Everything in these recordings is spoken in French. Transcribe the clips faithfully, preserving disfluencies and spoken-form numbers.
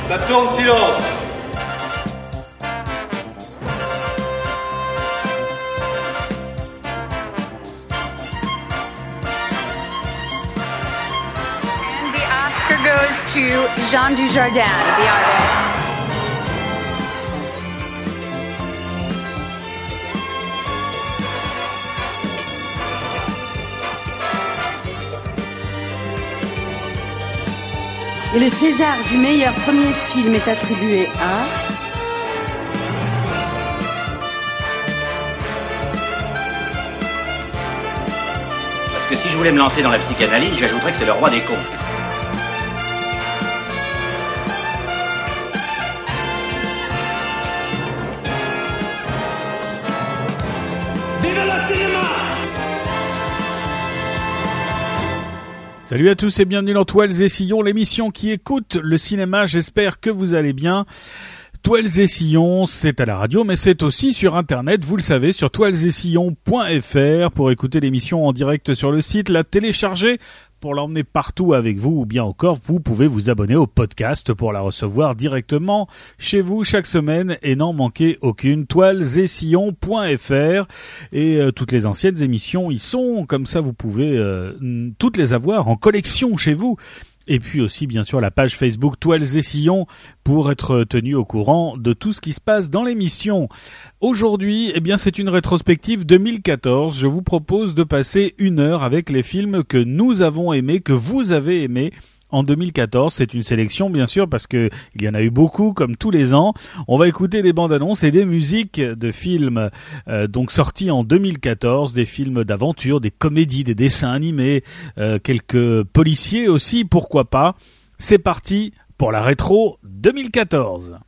Ça tourne, silence. And the Oscar goes to Jean Dujardin, the artist. Et le César du meilleur premier film est attribué à... Parce que si je voulais me lancer dans la psychanalyse, j'ajouterais que c'est le roi des cons. Vive le cinéma! Salut à tous et bienvenue dans Toiles et Sillons, l'émission qui écoute le cinéma. J'espère que vous allez bien. Toiles et Sillons, c'est à la radio, mais c'est aussi sur Internet, vous le savez, sur toiles et sillons point f r pour écouter l'émission en direct sur le site, la télécharger pour l'emmener partout avec vous, ou bien encore, vous pouvez vous abonner au podcast pour la recevoir directement chez vous chaque semaine et n'en manquer aucune. toiles et sillons point f r et euh, toutes les anciennes émissions y sont, comme ça vous pouvez euh, toutes les avoir en collection chez vous. Et puis aussi, bien sûr, la page Facebook Toiles et Sillons pour être tenu au courant de tout ce qui se passe dans l'émission. Aujourd'hui, eh bien, c'est une rétrospective deux mille quatorze. Je vous propose de passer une heure avec les films que nous avons aimés, que vous avez aimés en deux mille quatorze. C'est une sélection, bien sûr, parce que il y en a eu beaucoup, comme tous les ans. On va écouter des bandes annonces et des musiques de films euh, donc sortis en deux mille quatorze, des films d'aventure, des comédies, des dessins animés, euh, quelques policiers aussi, pourquoi pas. C'est parti pour la rétro deux mille quatorze.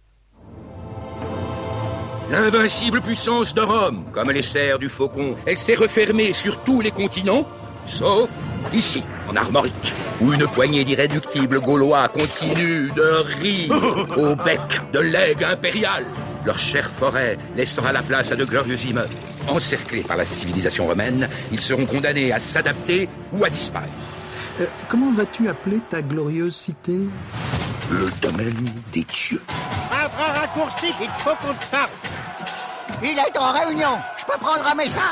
L'invincible puissance de Rome, comme les serres du faucon, elle s'est refermée sur tous les continents, sauf ici, en Armorique, où une poignée d'irréductibles Gaulois continue de rire au bec de l'aigle impérial. Leur chère forêt laissera la place à de glorieux immeubles. Encerclés par la civilisation romaine, ils seront condamnés à s'adapter ou à disparaître. Euh, comment vas-tu appeler ta glorieuse cité ? Le domaine des dieux. Un bras raccourci, il faut qu'on te parle. Il est en réunion. Je peux prendre un message ?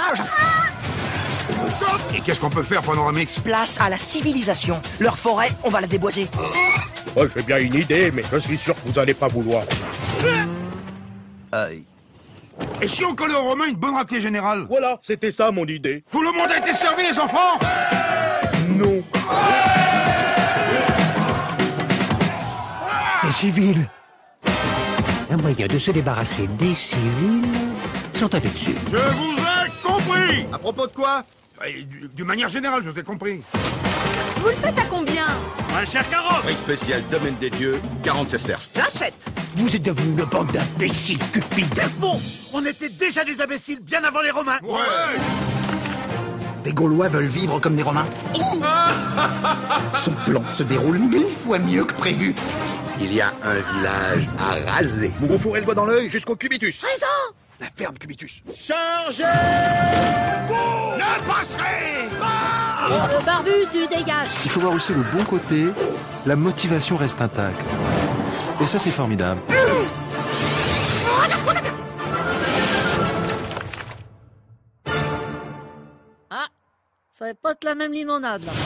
Et qu'est-ce qu'on peut faire pendant un mix ? Place à la civilisation. Leur forêt, on va la déboiser. Oh, j'ai bien une idée, mais je suis sûr que vous n'allez pas vouloir. Aïe. Et si on collait aux Romains une bonne raclée générale ? Voilà, c'était ça mon idée. Tout le monde a été servi, les enfants ? Non. Les civils. Un moyen de se débarrasser des civils sont allés dessus. Je vous ai compris. À propos de quoi ? De manière générale, je vous ai compris. Vous le faites à combien ? Un cher carotte. Prix spécial domaine des dieux, quarante sesterces. J'achète. Vous êtes devenus une bande d'imbéciles cupides. Bon, on était déjà des imbéciles bien avant les Romains. Ouais. Les Gaulois veulent vivre comme des Romains. Son plan se déroule mille fois mieux que prévu. Il y a un village à raser. Vous vous fourrez le doigt dans l'œil jusqu'au cubitus. Raison. La ferme cubitus. Chargez ! Ne passerez pas. Le barbu, tu dégages. Il faut voir aussi le bon côté, la motivation reste intacte. Et ça, c'est formidable. Ah, ça va pas être la même limonade, là.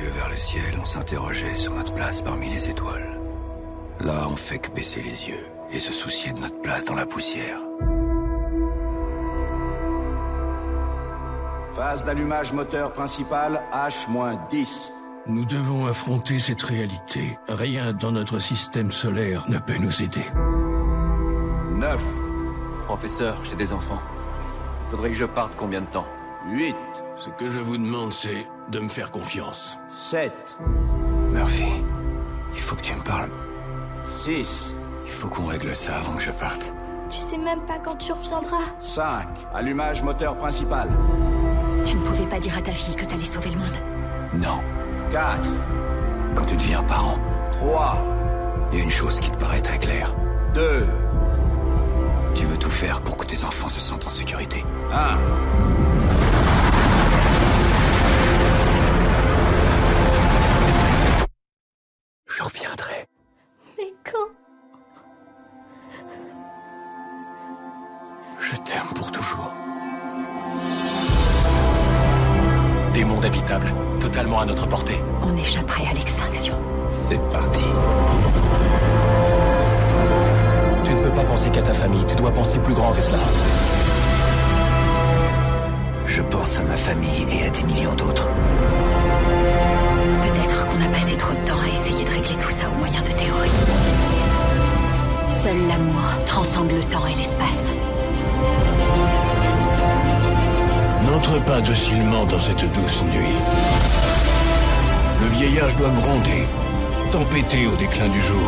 yeux vers le ciel, on s'interrogeait sur notre place parmi les étoiles. Là, on fait que baisser les yeux et se soucier de notre place dans la poussière. Phase d'allumage moteur principal H dix. Nous devons affronter cette réalité. Rien dans notre système solaire ne peut nous aider. neuf. Professeur, j'ai des enfants. Il faudrait que je parte combien de temps? huit. Ce que je vous demande, c'est de me faire confiance. sept. Murphy, il faut que tu me parles. six. Il faut qu'on règle ça avant que je parte. Tu sais même pas quand tu reviendras. cinq. Allumage moteur principal. Tu ne pouvais pas dire à ta fille que t'allais sauver le monde. Non. quatre. Quand tu deviens parent, trois. il y a une chose qui te paraît très claire. deux. Tu veux tout faire pour que tes enfants se sentent en sécurité. un. Je reviendrai. Mais quand? Je t'aime pour toujours. Des mondes habitables, totalement à notre portée. On échapperait à l'extinction. C'est parti. Tu ne peux pas penser qu'à ta famille, tu dois penser plus grand que cela. Je pense à ma famille et à des millions d'autres. Peut-être qu'on a passé trop de temps à essayer de régler tout ça au moyen de théories. Seul l'amour transcende le temps et l'espace. N'entre pas docilement dans cette douce nuit. Le vieillage doit gronder, tempêter au déclin du jour.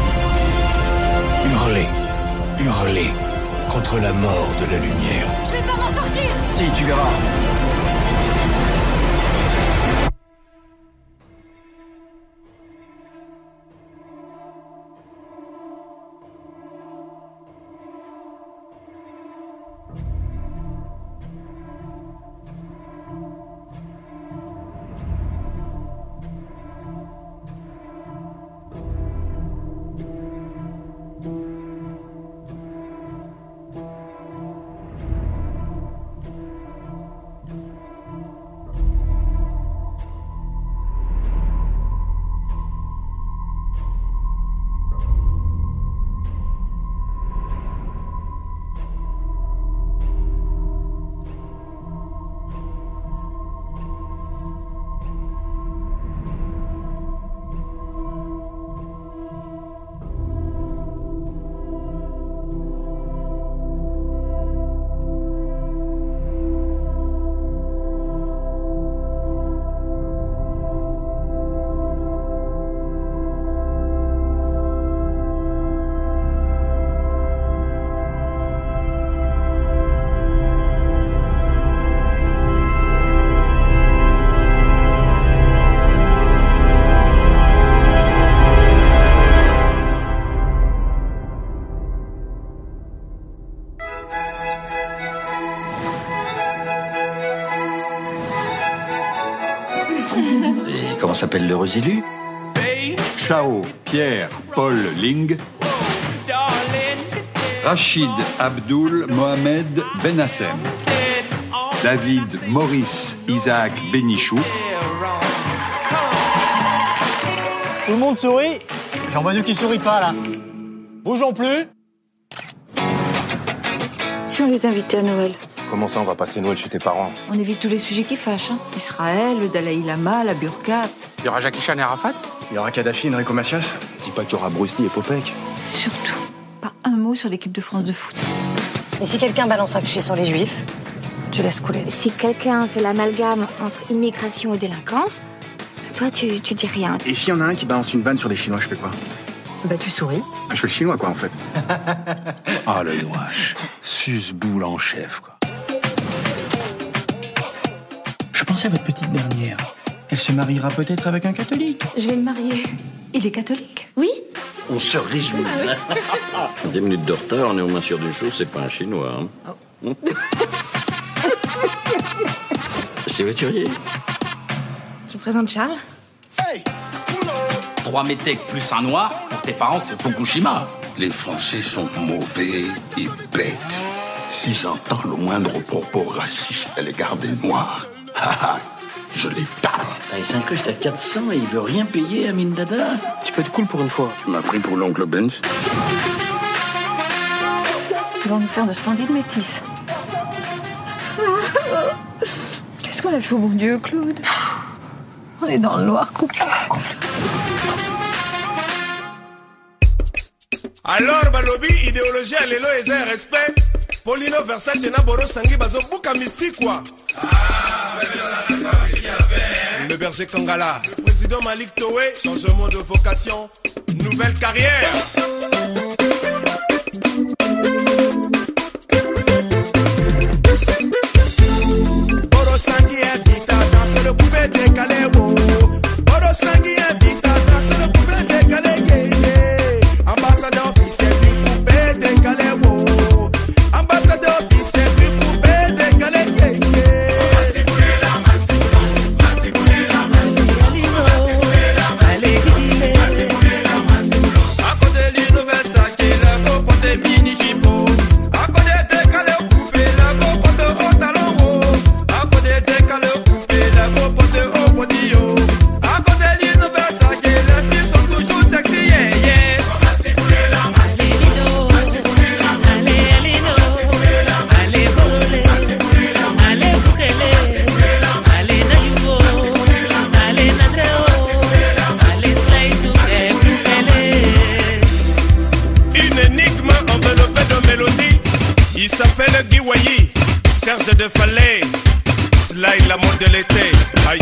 Hurler, hurler contre la mort de la lumière. Je vais pas m'en sortir! Si, tu verras. Et comment s'appelle l'heureux élu? Chao Pierre Paul Ling. Rachid Abdul Mohamed Benassem. David Maurice Isaac Benichou. Tout le monde sourit? J'en vois deux qui sourient pas là. Bougeons plus. Si on les invitait à Noël? Comment ça, on va passer Noël chez tes parents? On évite tous les sujets qui fâchent. Hein. Israël, le Dalai Lama, la burqa. Il y aura Jackie Chan et Arafat? Il y aura Kadhafi, Enrico Macias? Dis pas qu'il y aura Bruce Lee et Popek. Surtout, pas un mot sur l'équipe de France de foot. Et si quelqu'un balance un cliché sur les juifs, tu laisses couler. Si quelqu'un fait l'amalgame entre immigration et délinquance, toi, tu, tu dis rien. Et s'il y en a un qui balance une vanne sur les Chinois, je fais quoi? Bah, tu souris. Je fais le chinois, quoi, en fait. Ah, le noix. Suce-boule en chef, quoi. Je pensais à votre petite dernière. Elle se mariera peut-être avec un catholique. Je vais le marier. Il est catholique? Oui. On se réjouit. Dix minutes de retard, on est au moins sûr d'une chose, c'est pas un chinois. Hein. Oh. C'est voiturier. Je vous présente Charles. Hey, trois métèques plus un noir, pour tes parents, c'est Fukushima. Les Français sont mauvais et bêtes. Si j'entends le moindre propos raciste à l'égard des Noirs, je les parle. Il s'incruste à quatre cents et il veut rien payer à Mindada. Tu peux être cool pour une fois. Tu m'as pris pour l'oncle Benz. Ils vont nous faire de splendides métis. Qu'est-ce qu'on a fait au bon Dieu, Claude? On est dans le noir complet. Alors, balobi, idéologie, allélo, et respect. Paulino Versace, Naboro, Sangui, Bazo, Bouka, mystique, quoi. Ah, c'est pas lui qui a fait. Le berger Kangala. Le président Malik Toé, changement de vocation, nouvelle carrière. Boro Sangui invite à danser le coupé décalé, oh. Boro Sangui invite à danser le coupé décalé, yeah, yeah. Ambassadeur officiel du coupé décalé, oh. Ambassadeur officiel du coupé décalé, yeah, yeah. Serge de Falais, Slide la mode de l'été. Aïe.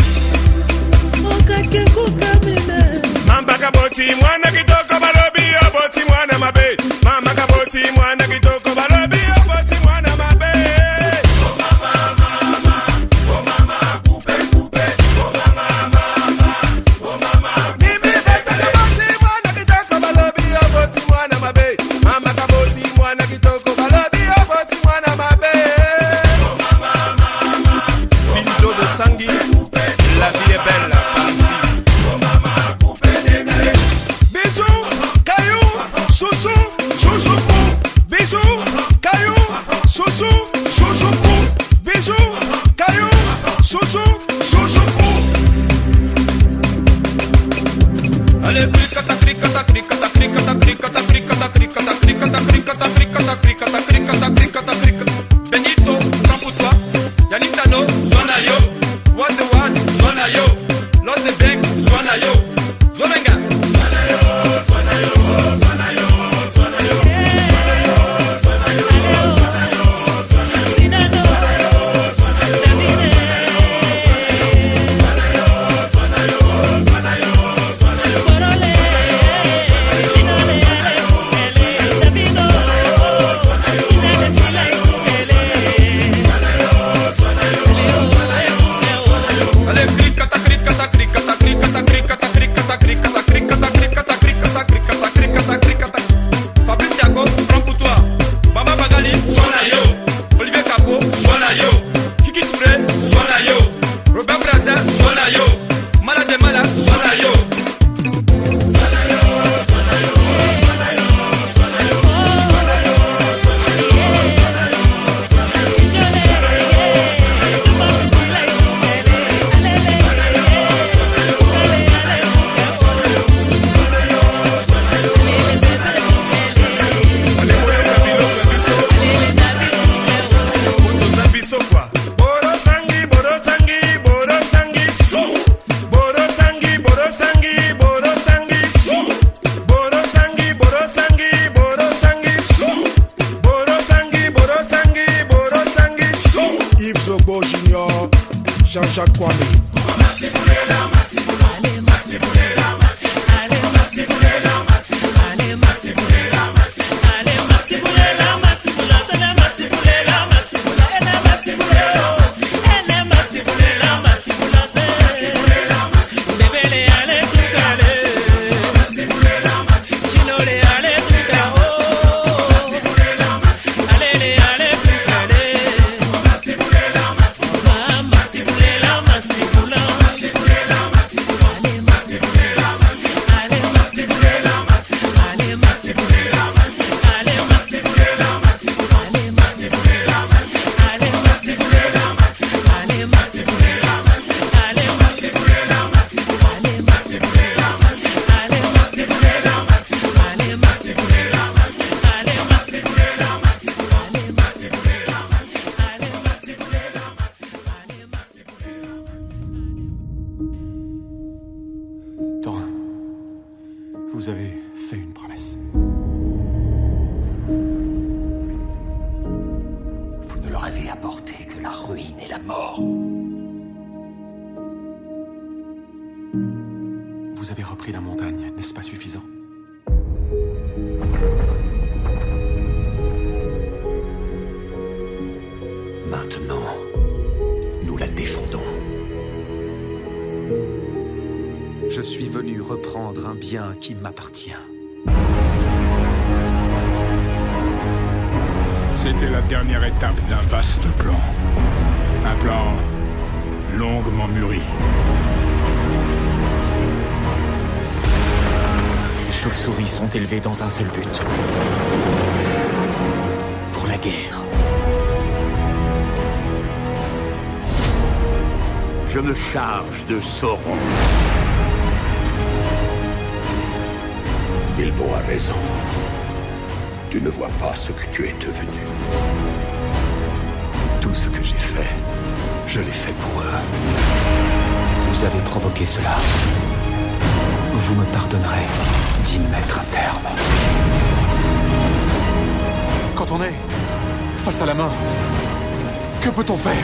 Mamba kaboti mwana kitoko balobi oboti mwana mabe. Mama kaboti mwana kitoko balobi oboti mwana mabe. Oh mama mama, oh mama coupe coupe, oh mama mama, oh mama. Bibi beta kaboti mwana kitoko balobi oboti mwana mabe. Mama kaboti mwana kitoko balobi oboti mwana mabe. Sangui, la vie est belle par ici. Bisous, caillou, chouchou, chouchou pou. Bisous, caillou, chouchou, chouchou pou. Bisous, caillou, chouchou, chouchou pou. Allez, cricata, cricata, cricata, cricata, cricata, cricata, cricata, cricata, cricata, cricata, cricata, cricata, cricata, cricata. Benito, prends pour toi. Yannick Tano, zona yo. What the what? Zona yo. Lost the bank, zona yo. Zonenga. Zona yo, zona yo, zona yo, zona yo. Zona yo, zona yo, zona yo, zona yo. Zona yo, zona yo, zona yo, zona yo, zona yo, zona yo. Borole. Jean-Jacques Kwame. Pula pourrait apporter que la ruine et la mort. Vous avez repris la montagne, n'est-ce pas suffisant? Maintenant, nous la défendons. Je suis venu reprendre un bien qui m'appartient. C'était la dernière étape d'un vaste plan. Un plan longuement mûri. Ces chauves-souris sont élevées dans un seul but. Pour la guerre. Je me charge de Sauron. Bilbo a raison. Tu ne vois pas ce que tu es devenu. Tout ce que j'ai fait, je l'ai fait pour eux. Vous avez provoqué cela. Vous me pardonnerez d'y mettre un terme. Quand on est face à la mort, que peut-on faire?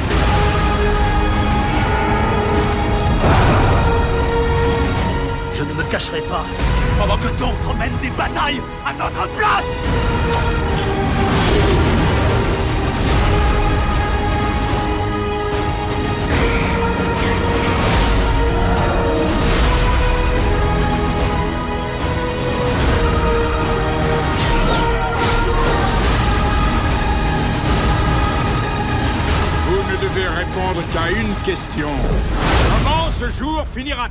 Je ne me cacherai pas pendant que d'autres mènent des batailles à notre place. Vous ne devez répondre qu'à une question. Comment ce jour finira-t-il ?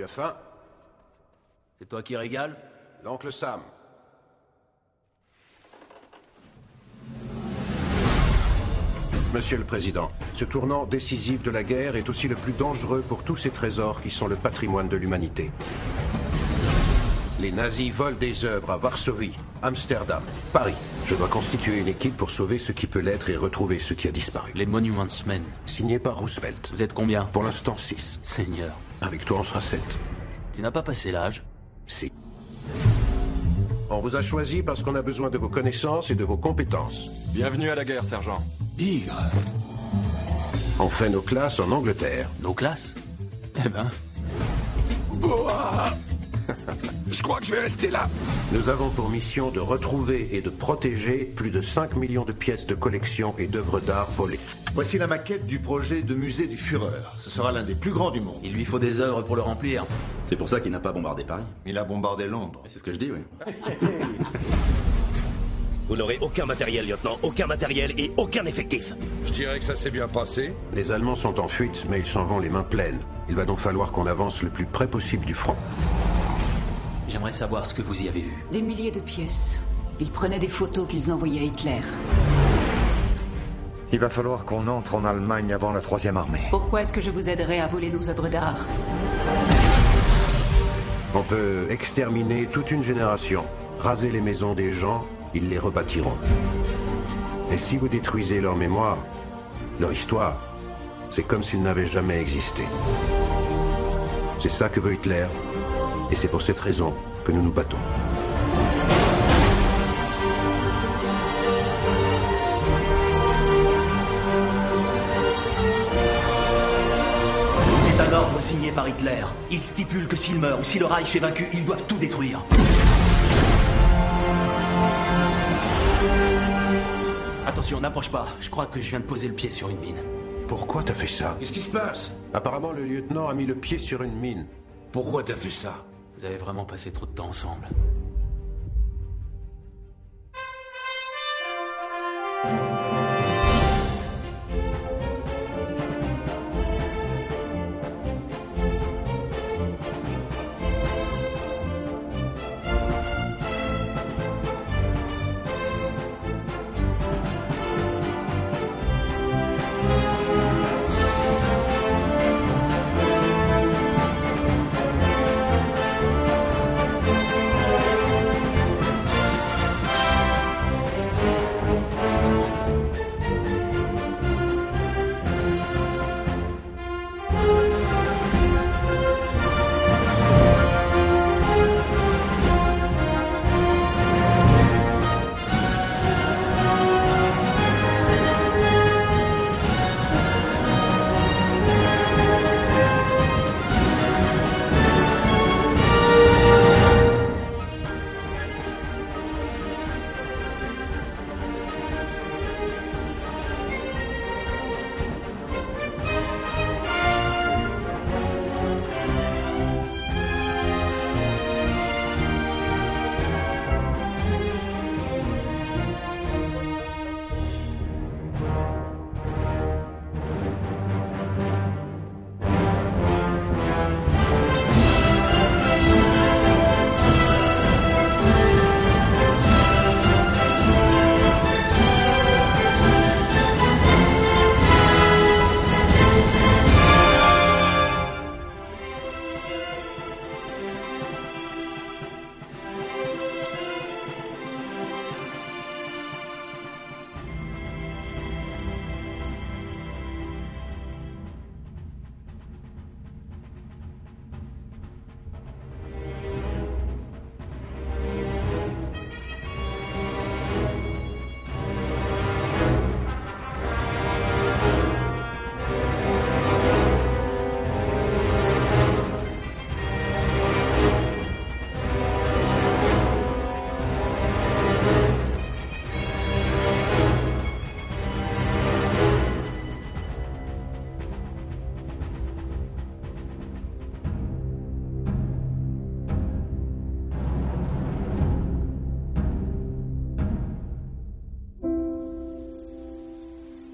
faim? C'est toi qui régales? L'oncle Sam. Monsieur le Président, ce tournant décisif de la guerre est aussi le plus dangereux pour tous ces trésors qui sont le patrimoine de l'humanité. Les nazis volent des œuvres à Varsovie, Amsterdam, Paris. Je dois constituer une équipe pour sauver ce qui peut l'être et retrouver ce qui a disparu. Les Monuments Men. Signé par Roosevelt. Vous êtes combien? Pour l'instant, six. Seigneur. Avec toi, on sera sept. Tu n'as pas passé l'âge? Si. On vous a choisi parce qu'on a besoin de vos connaissances et de vos compétences. Bienvenue à la guerre, sergent. Bigre. On fait nos classes en Angleterre. Nos classes? Eh ben... Boah. Je crois que je vais rester là. Nous avons pour mission de retrouver et de protéger plus de cinq millions de pièces de collection et d'œuvres d'art volées. Voici la maquette du projet de musée du Führer. Ce sera l'un des plus grands du monde. Il lui faut des œuvres pour le remplir. C'est pour ça qu'il n'a pas bombardé Paris. Il a bombardé Londres. C'est ce que je dis, oui. Vous n'aurez aucun matériel, lieutenant. Aucun matériel et aucun effectif. Je dirais que ça s'est bien passé. Les Allemands sont en fuite, mais ils s'en vont les mains pleines. Il va donc falloir qu'on avance le plus près possible du front. J'aimerais savoir ce que vous y avez vu. Des milliers de pièces. Ils prenaient des photos qu'ils envoyaient à Hitler. Il va falloir qu'on entre en Allemagne avant la troisième armée. Pourquoi est-ce que je vous aiderais à voler nos œuvres d'art? On peut exterminer toute une génération, raser les maisons des gens, ils les rebâtiront. Et si vous détruisez leur mémoire, leur histoire, c'est comme s'ils n'avaient jamais existé. C'est ça que veut Hitler, et c'est pour cette raison que nous nous battons. C'est un ordre signé par Hitler. Il stipule que s'il meurt ou si le Reich est vaincu, ils doivent tout détruire. Attention, n'approche pas. Je crois que je viens de poser le pied sur une mine. Pourquoi t'as fait ça? Qu'est-ce qui se passe? Apparemment, le lieutenant a mis le pied sur une mine. Pourquoi t'as fait ça? Vous avez vraiment passé trop de temps ensemble.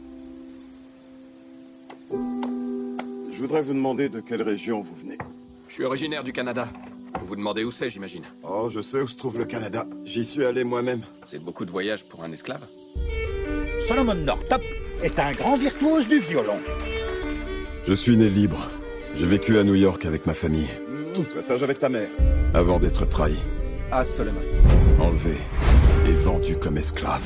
Je voudrais vous demander de quelle région vous venez. suis originaire du Canada. Vous vous demandez où c'est, j'imagine. Oh, je sais où se trouve le Canada. J'y suis allé moi-même. C'est beaucoup de voyages pour un esclave. Solomon Northup est un grand virtuose du violon. Je suis né libre. J'ai vécu à New York avec ma famille. Sois sage avec ta mère. Avant d'être trahi. Ah, Solomon. Enlevé et vendu comme esclave.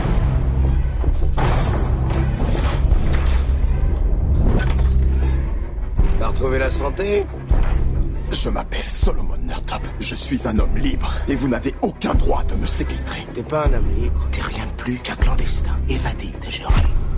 T'as retrouvé la santé? Je m'appelle Solomon Northup. Je suis un homme libre. Et vous n'avez aucun droit de me séquestrer. T'es pas un homme libre. T'es rien de plus qu'un clandestin évadé de Géorgie.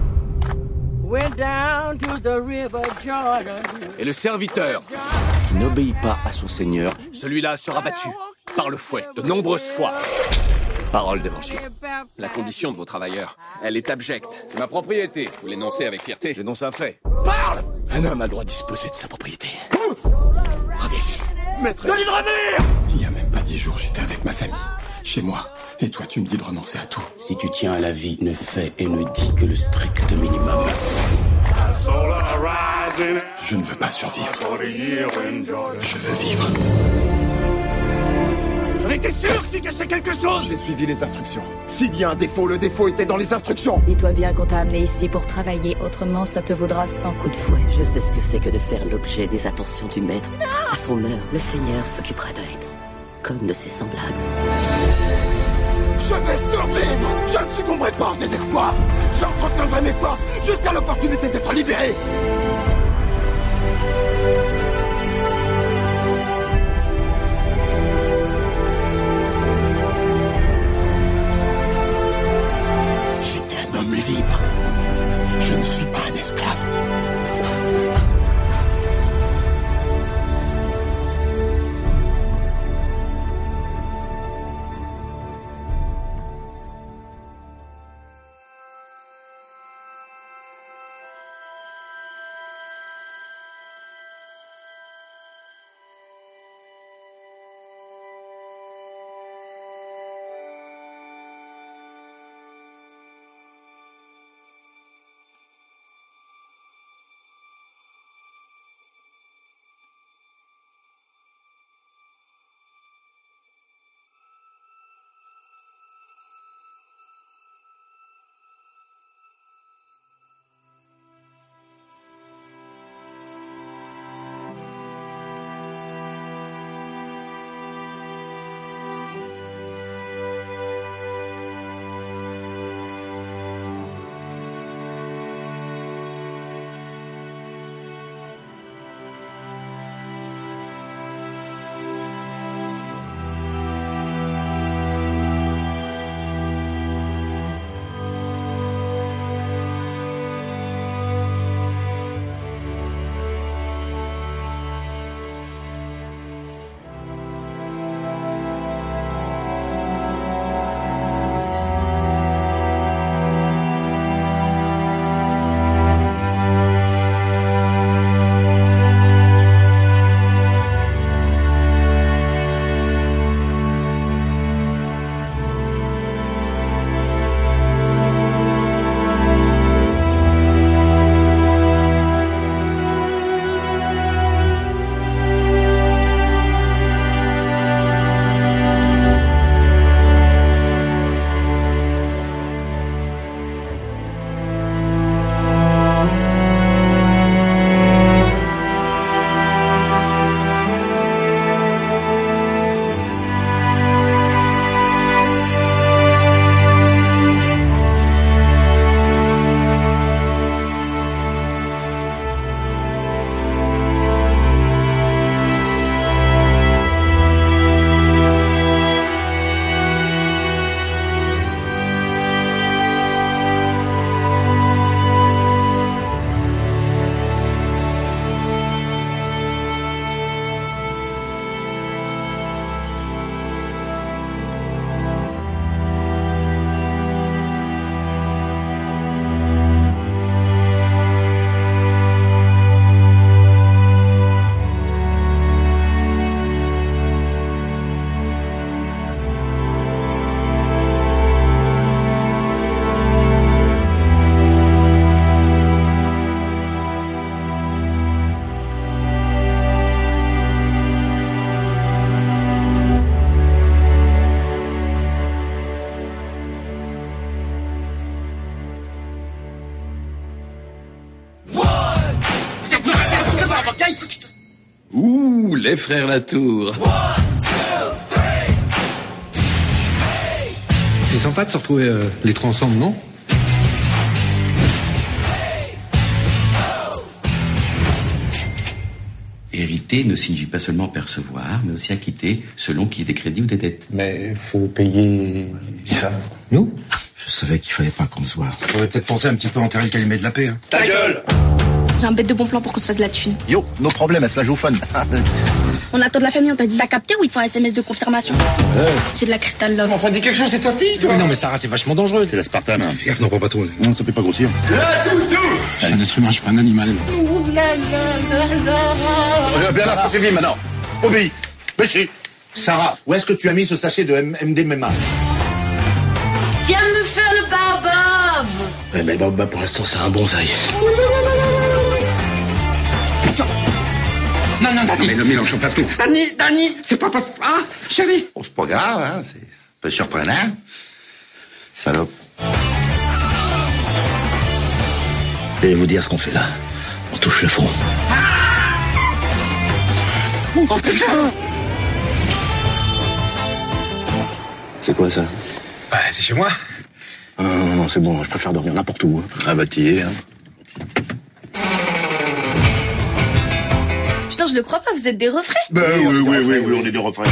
Et le serviteur qui n'obéit pas à son seigneur, celui-là sera battu par le fouet de nombreuses fois. Parole d'évangile. La condition de vos travailleurs, elle est abjecte. C'est ma propriété. Vous l'énoncez avec fierté. J'énonce un fait. Parle! Un homme a le droit de disposer de sa propriété. Reviens ici. Maître, de l'hydravier! Il y a même pas dix jours, j'étais avec ma famille. Chez moi. Et toi, tu me dis de renoncer à tout. Si tu tiens à la vie, ne fais et ne dis que le strict minimum. Je ne veux pas survivre. Je veux vivre. J'en étais sûr que tu cachais quelque chose! J'ai suivi les instructions. S'il y a un défaut, le défaut était dans les instructions. Dis-toi bien qu'on t'a amené ici pour travailler, autrement ça te vaudra cent coups de fouet. Je sais ce que c'est que de faire l'objet des attentions du maître. À son heure, le Seigneur s'occupera de Hex, comme de ses semblables. Je vais survivre! Je ne succomberai pas au désespoir! J'entretiendrai mes forces jusqu'à l'opportunité d'être libéré! J'étais un homme libre. Je ne suis pas un esclave. les frères Latour. C'est sympa de se retrouver euh, les trois ensemble, non? Hériter ne signifie pas seulement percevoir, mais aussi acquitter selon qu'il y ait des crédits ou des dettes. Mais faut payer... ça. Nous? Je savais qu'il fallait pas qu'on se voit. Faudrait peut-être penser un petit peu à enterrer le calumet de la paix. Hein. Ta gueule! J'ai un bête de bon plan pour qu'on se fasse de la thune. Yo, nos problèmes, elle se la joue fun. On attend de la famille, on t'a dit. T'as capté ou il faut un S M S de confirmation? Ouais. J'ai de la Crystal Love. Enfin, dis quelque chose, c'est ta fille, toi. Mais non, mais Sarah, c'est vachement dangereux. C'est l'aspartame. Hein. Fais gaffe, n'en prends pas trop. Non, ça fait pas grossir. Là, tout, tout! Je suis un être humain, je suis pas un animal. Bernard, ça suffit maintenant. Obéis. Monsieur. Sarah, où est-ce que tu as mis ce sachet de M D M A? Viens me faire le baobab. Ouais, mais baobab, pour l'instant, c'est un bonsaï. Non, non, Dani. Mais le mélange pas tout. Dani, Dani, c'est pas possible. Ah, chérie. Bon, c'est pas grave, hein, c'est un peu surprenant. Salope. Je vais vous dire ce qu'on fait là. On touche le fond. Oh putain! C'est quoi ça? Bah, c'est chez moi. Ah, non, non, non, c'est bon, je préfère dormir n'importe où. Ah bah t'y es, hein. Putain, je le crois pas, vous êtes des refrains. Bah oui, oui, oui, oui, oui, on est des refrains.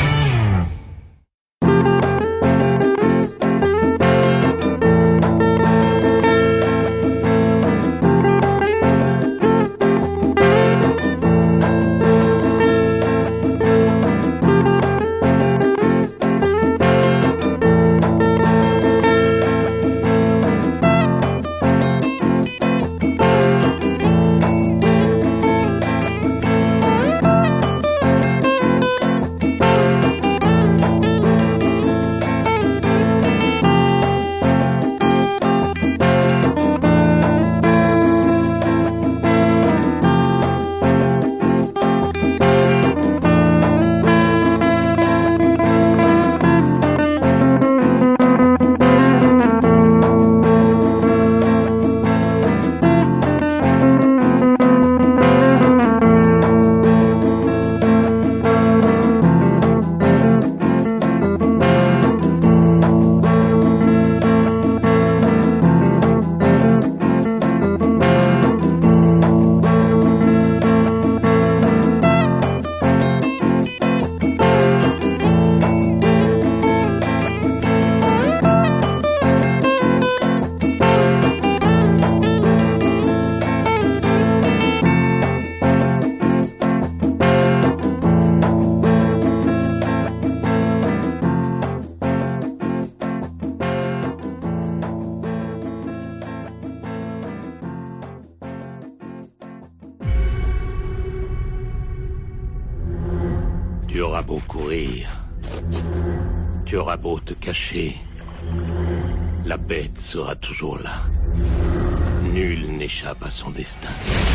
Tu auras beau courir, tu auras beau te cacher, la bête sera toujours là. Nul n'échappe à son destin.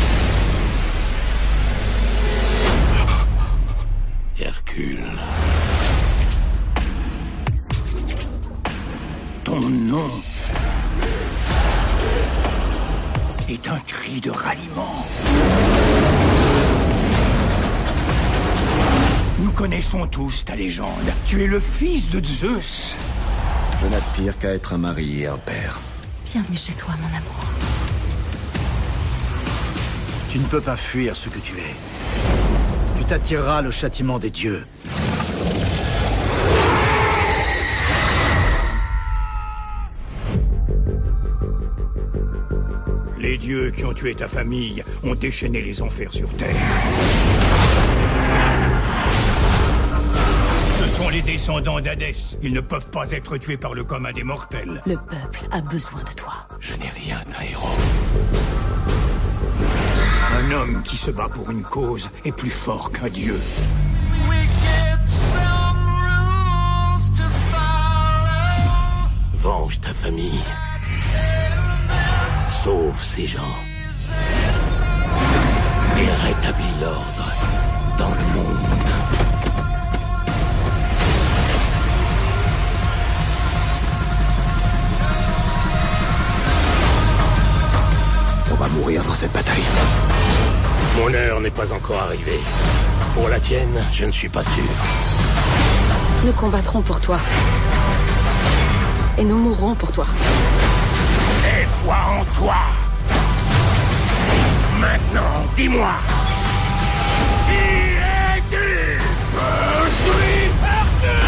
Hercule. Ton nom est un cri de ralliement. Nous connaissons tous ta légende. Tu es le fils de Zeus. Je n'aspire qu'à être un mari et un père. Bienvenue chez toi, mon amour. Tu ne peux pas fuir ce que tu es. Tu t'attireras le châtiment des dieux. Les dieux qui ont tué ta famille ont déchaîné les enfers sur Terre. Ce sont les descendants d'Hadès. Ils ne peuvent pas être tués par le commun des mortels. Le peuple a besoin de toi. Je n'ai rien d'un héros. Un homme qui se bat pour une cause est plus fort qu'un dieu. Venge ta famille. Sauve ces gens. Et rétablis l'ordre dans le monde. On va mourir dans cette bataille. Mon heure n'est pas encore arrivée. Pour la tienne, je ne suis pas sûr. Nous combattrons pour toi. Et nous mourrons pour toi. Et foi en toi. Maintenant, dis-moi. Qui es-tu? Je suis parti.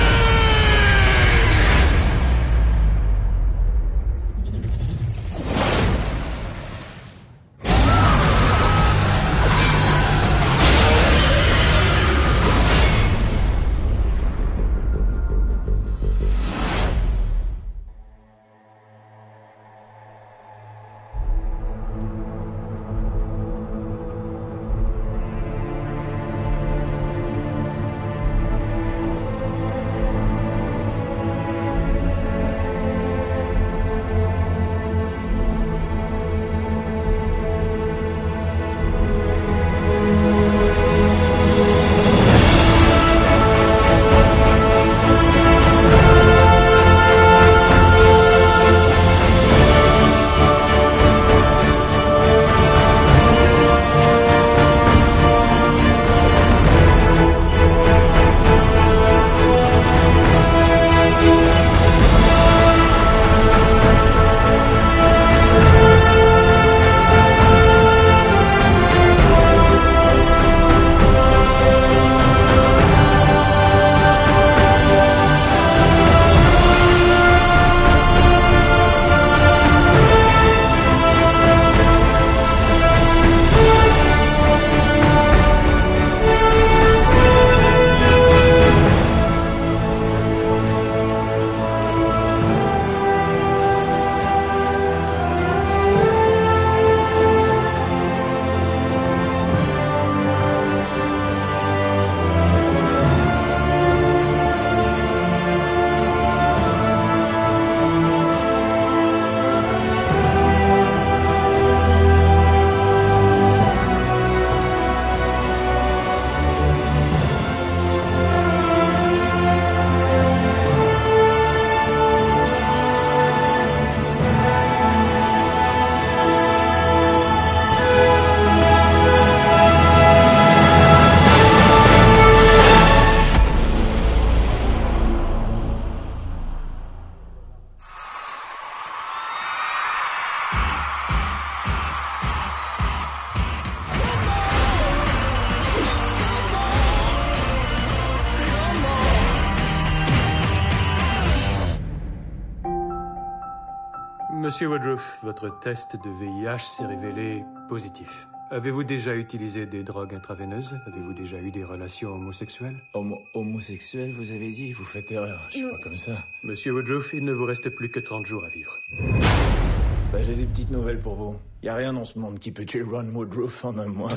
Monsieur Woodruff, votre test de V I H s'est révélé positif. Avez-vous déjà utilisé des drogues intraveineuses? Avez-vous déjà eu des relations homosexuelles? Homo homosexuel, vous avez dit? Vous faites erreur, je suis pas comme ça. Monsieur Woodruff, il ne vous reste plus que trente jours à vivre. Bah, j'ai des petites nouvelles pour vous. Y a rien dans ce monde qui peut tuer Ron Woodruff en un mois.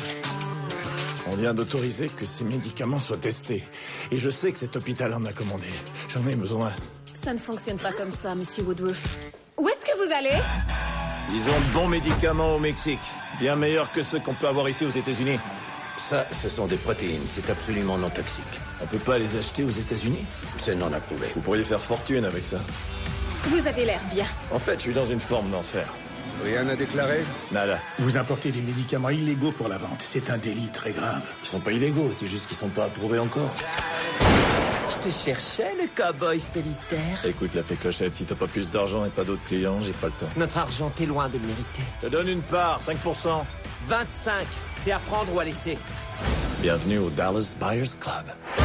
On vient d'autoriser que ces médicaments soient testés. Et je sais que cet hôpital en a commandé. J'en ai besoin. Ça ne fonctionne pas comme ça, monsieur Woodruff. Où est-ce que vous allez? Ils ont de bons médicaments au Mexique. Bien meilleurs que ceux qu'on peut avoir ici aux États-Unis. Ça, ce sont des protéines. C'est absolument non toxique. On peut pas les acheter aux États-Unis? C'est non approuvé. Vous pourriez faire fortune avec ça. Vous avez l'air bien. En fait, je suis dans une forme d'enfer. Rien à déclarer? Nada. Vous importez des médicaments illégaux pour la vente. C'est un délit très grave. Ils sont pas illégaux, c'est juste qu'ils sont pas approuvés encore. Je te cherchais, le cow-boy solitaire. Écoute, la fée clochette, si t'as pas plus d'argent et pas d'autres clients, j'ai pas le temps. Notre argent, t'es loin de le mériter. Je te donne une part, cinq pour cent. vingt-cinq, c'est à prendre ou à laisser. Bienvenue au Dallas Buyers Club.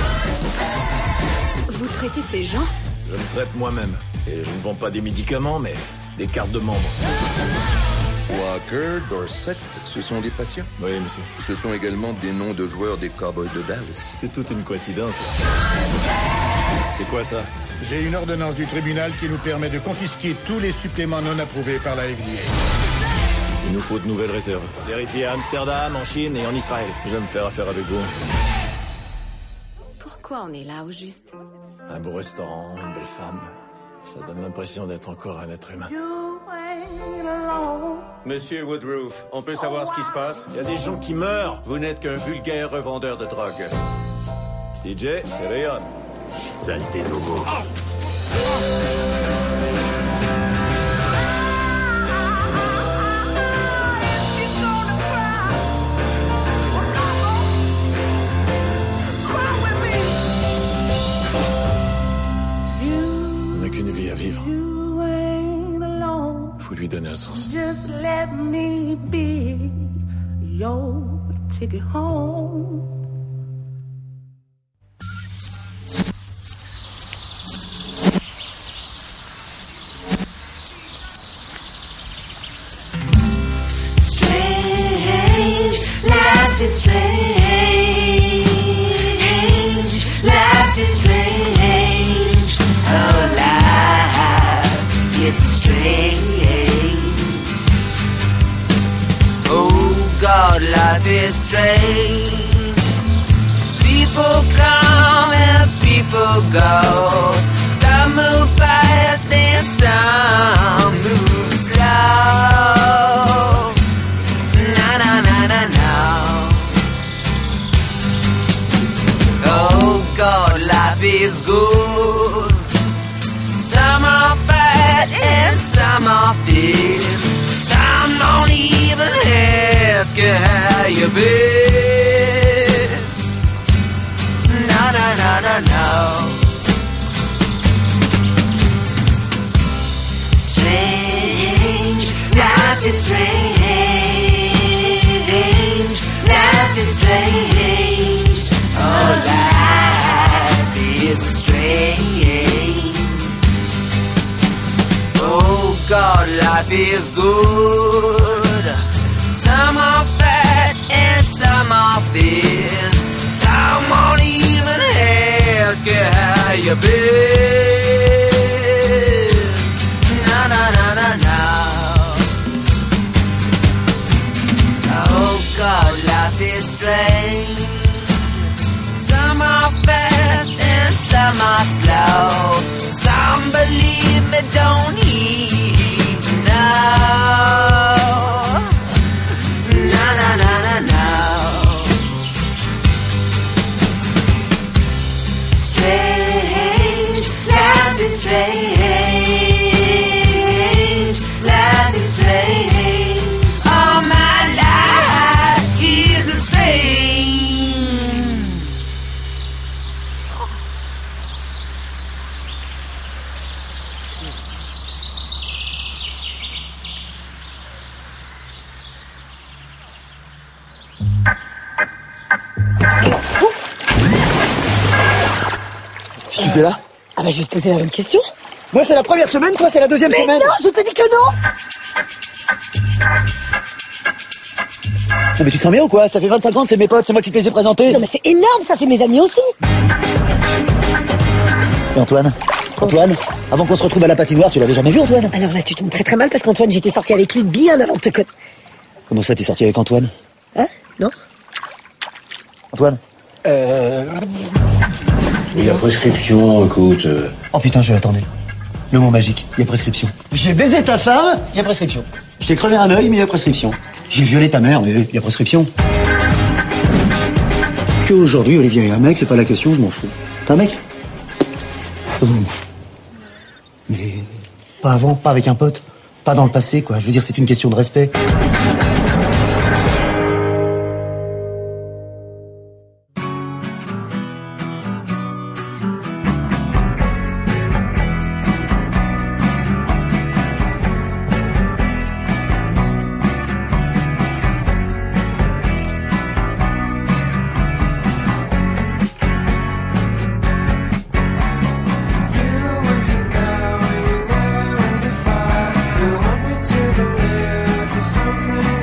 Vous traitez ces gens? Je me traite moi-même. Et je ne vends pas des médicaments, mais des cartes de membres. Walker, Dorset, ce sont des patients? Oui, monsieur. Ce sont également des noms de joueurs des Cowboys de Dallas. C'est toute une coïncidence. C'est quoi ça? J'ai une ordonnance du tribunal qui nous permet de confisquer tous les suppléments non approuvés par la F D A. Il nous faut de nouvelles réserves. Vérifiez à Amsterdam, en Chine et en Israël. J'aime faire affaire avec vous. Pourquoi on est là, au juste? Un beau restaurant, une belle femme. Ça donne l'impression d'être encore un être humain. Monsieur Woodruff, on peut savoir ce qui se passe? Il y a des gens qui meurent. Vous n'êtes qu'un vulgaire revendeur de drogue. T J, c'est Léon. Saleté d'homo. faut lui donner un sens. Just let me be your ticket home. Strange, life is strange. Life is strange. Oh, life is strange. Oh God, life is strange. People come and people go. Some move fast and some move slow. Na na na na na. Oh God, life is good. Some are fat and some are thin. Some don't even ask you how you been. No, no, no, no, no. Strange, life is strange. Life is strange. Oh, life is strange. Oh God, life is good. Some are fat and some are thin. Some won't even ask you how you been. No, no, no, no, no. Oh God, life is strange. Some are fast and some are slow. Some believe but don't even know. No, no, no, no, no. Strange, life is strange. Life is strange. All my life is a strange. Qu'est-ce que tu fais là? Ah bah je vais te poser la même question. Moi c'est la première semaine, toi c'est la deuxième Mais semaine. non, je te dis que non. Non mais tu te sens bien ou quoi? Ça fait vingt-cinq ans que c'est mes potes, c'est moi qui te les ai présentés. Non mais c'est énorme, ça c'est mes amis aussi. Et Antoine Antoine Avant qu'on se retrouve à la patinoire, tu l'avais jamais vu Antoine? Alors là tu tombes très très mal parce qu'Antoine j'étais sortie avec lui bien avant de te connaître. Comment ça t'es sorti avec Antoine? Hein? Non? Antoine? Euh... Il y a prescription, écoute... Euh... Oh putain, je l'attendais. Le mot magique, il y a prescription. J'ai baisé ta femme, il y a prescription. Je t'ai crevé un œil, mais il y a prescription. J'ai violé ta mère, mais il y a prescription. Que aujourd'hui, Olivier est un mec, c'est pas la question, je m'en fous. T'es un mec? Je m'en fous. Mais pas avant, pas avec un pote, pas dans le passé, quoi. Je veux dire, c'est une question de respect. Something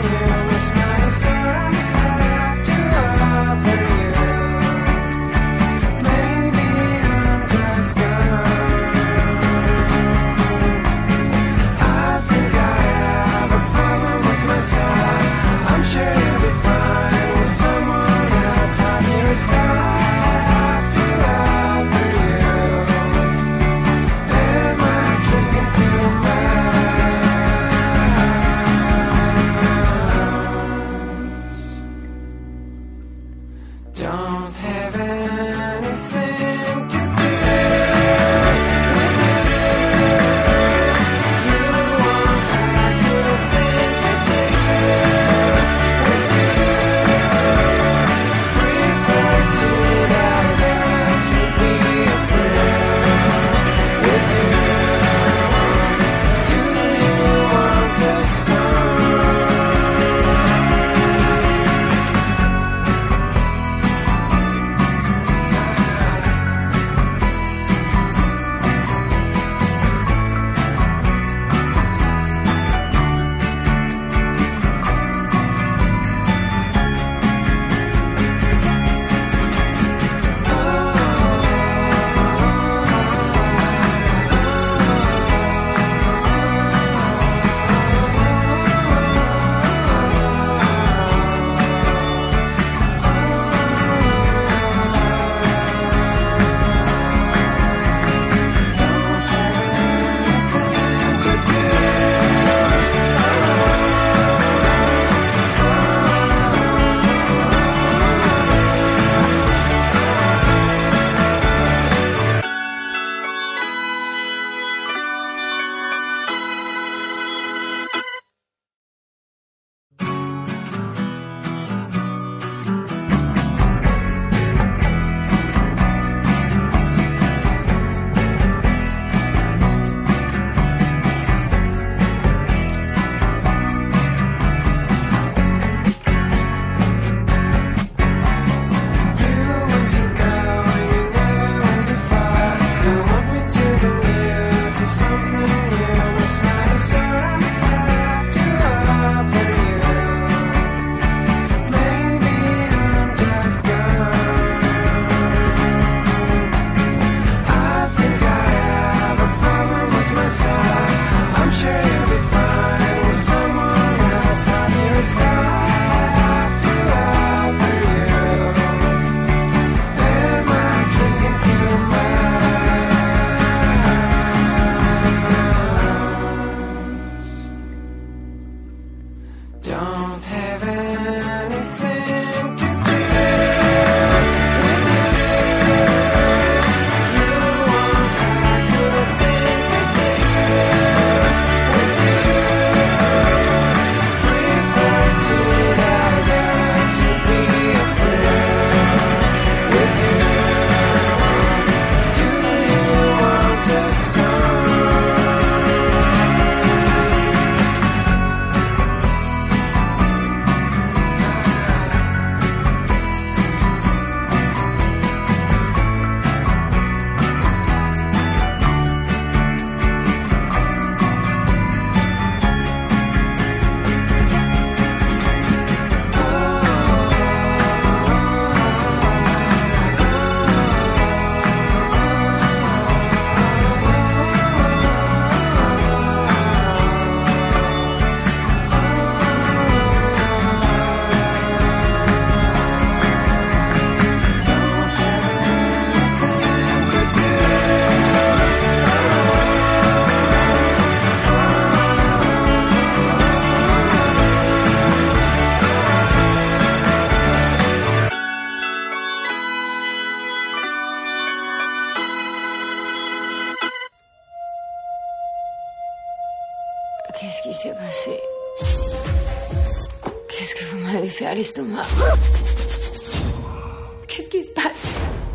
Qu'est-ce qui s'est passé? Qu'est-ce que vous m'avez fait à l'estomac? Qu'est-ce qui se passe?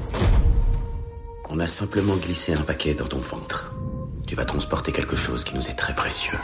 On a simplement glissé un paquet dans ton ventre. Tu vas transporter quelque chose qui nous est très précieux.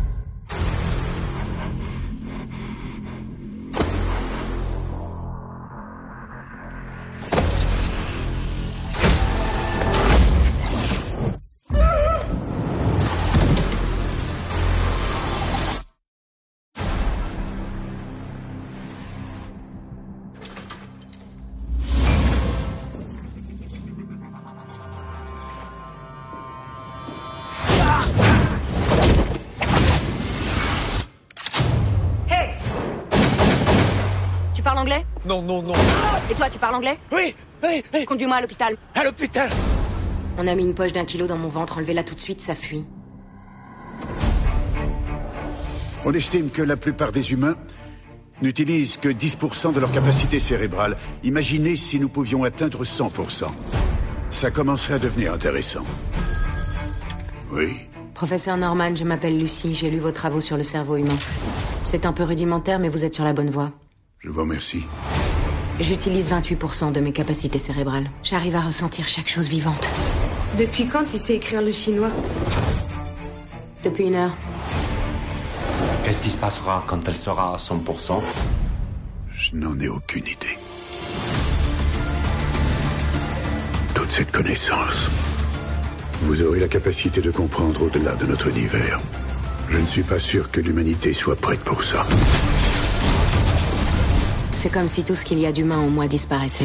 Tu parles anglais? Non, non, non. Et toi, tu parles anglais? Oui, oui, oui. Conduis-moi à l'hôpital. À l'hôpital. On a mis une poche d'un kilo dans mon ventre, enlevez-la tout de suite, ça fuit. On estime que la plupart des humains n'utilisent que dix pour cent de leur capacité cérébrale. Imaginez si nous pouvions atteindre cent pour cent. Ça commencerait à devenir intéressant. Oui. Professeur Norman, je m'appelle Lucie, j'ai lu vos travaux sur le cerveau humain. C'est un peu rudimentaire, mais vous êtes sur la bonne voie. Je vous remercie. J'utilise vingt-huit pour cent de mes capacités cérébrales. J'arrive à ressentir chaque chose vivante. Depuis quand tu sais écrire le chinois? Depuis une heure. Qu'est-ce qui se passera quand elle sera à cent pour cent? Je n'en ai aucune idée. Toute cette connaissance, vous aurez la capacité de comprendre au-delà de notre univers. Je ne suis pas sûr que l'humanité soit prête pour ça. C'est comme si tout ce qu'il y a d'humain en moi disparaissait.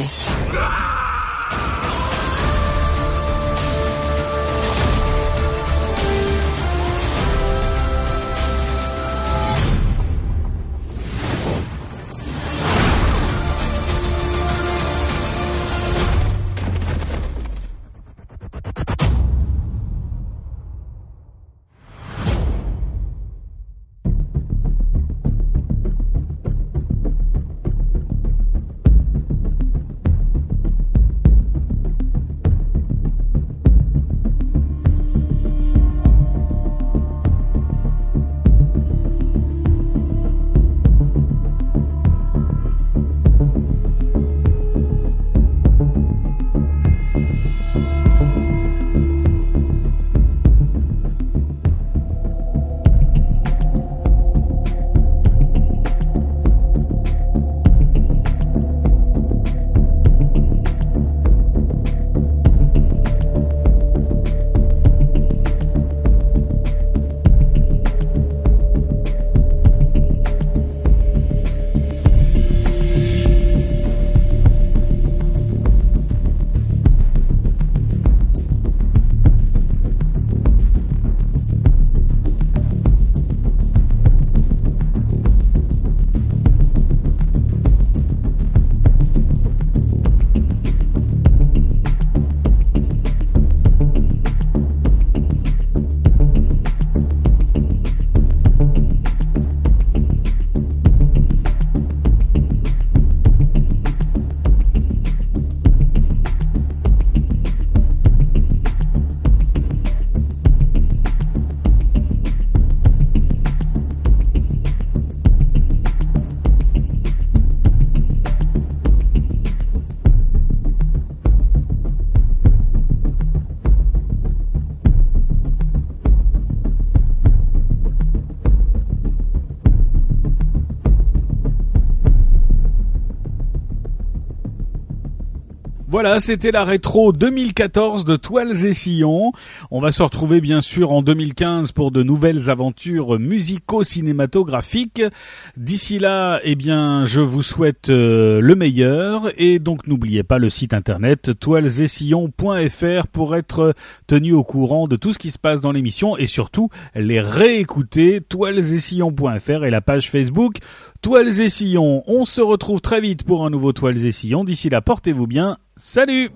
Voilà, c'était la rétro deux mille quatorze de Toiles et Sillons. On va se retrouver bien sûr en deux mille quinze pour de nouvelles aventures musico-cinématographiques. D'ici là, eh bien, je vous souhaite euh, le meilleur et donc n'oubliez pas le site internet toiles et sillons point f r pour être tenu au courant de tout ce qui se passe dans l'émission et surtout les réécouter. toiles et sillons point f r et la page Facebook Toiles et Sillons. On se retrouve très vite pour un nouveau Toiles et Sillons. D'ici là, portez-vous bien. Salut!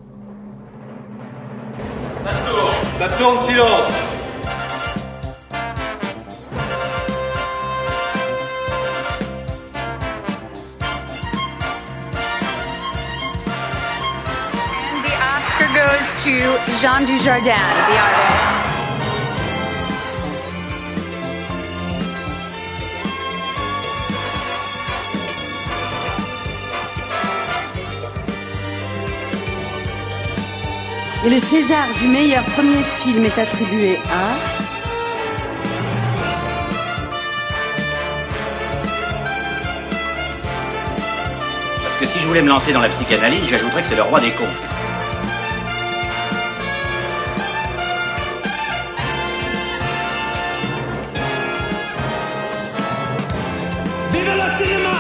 Ça tourne, ça tourne, silence! And the Oscar goes to Jean Dujardin, the artist. Et le César du meilleur premier film est attribué à... Parce que si je voulais me lancer dans la psychanalyse, j'ajouterais que c'est le roi des cons. Vive le cinéma!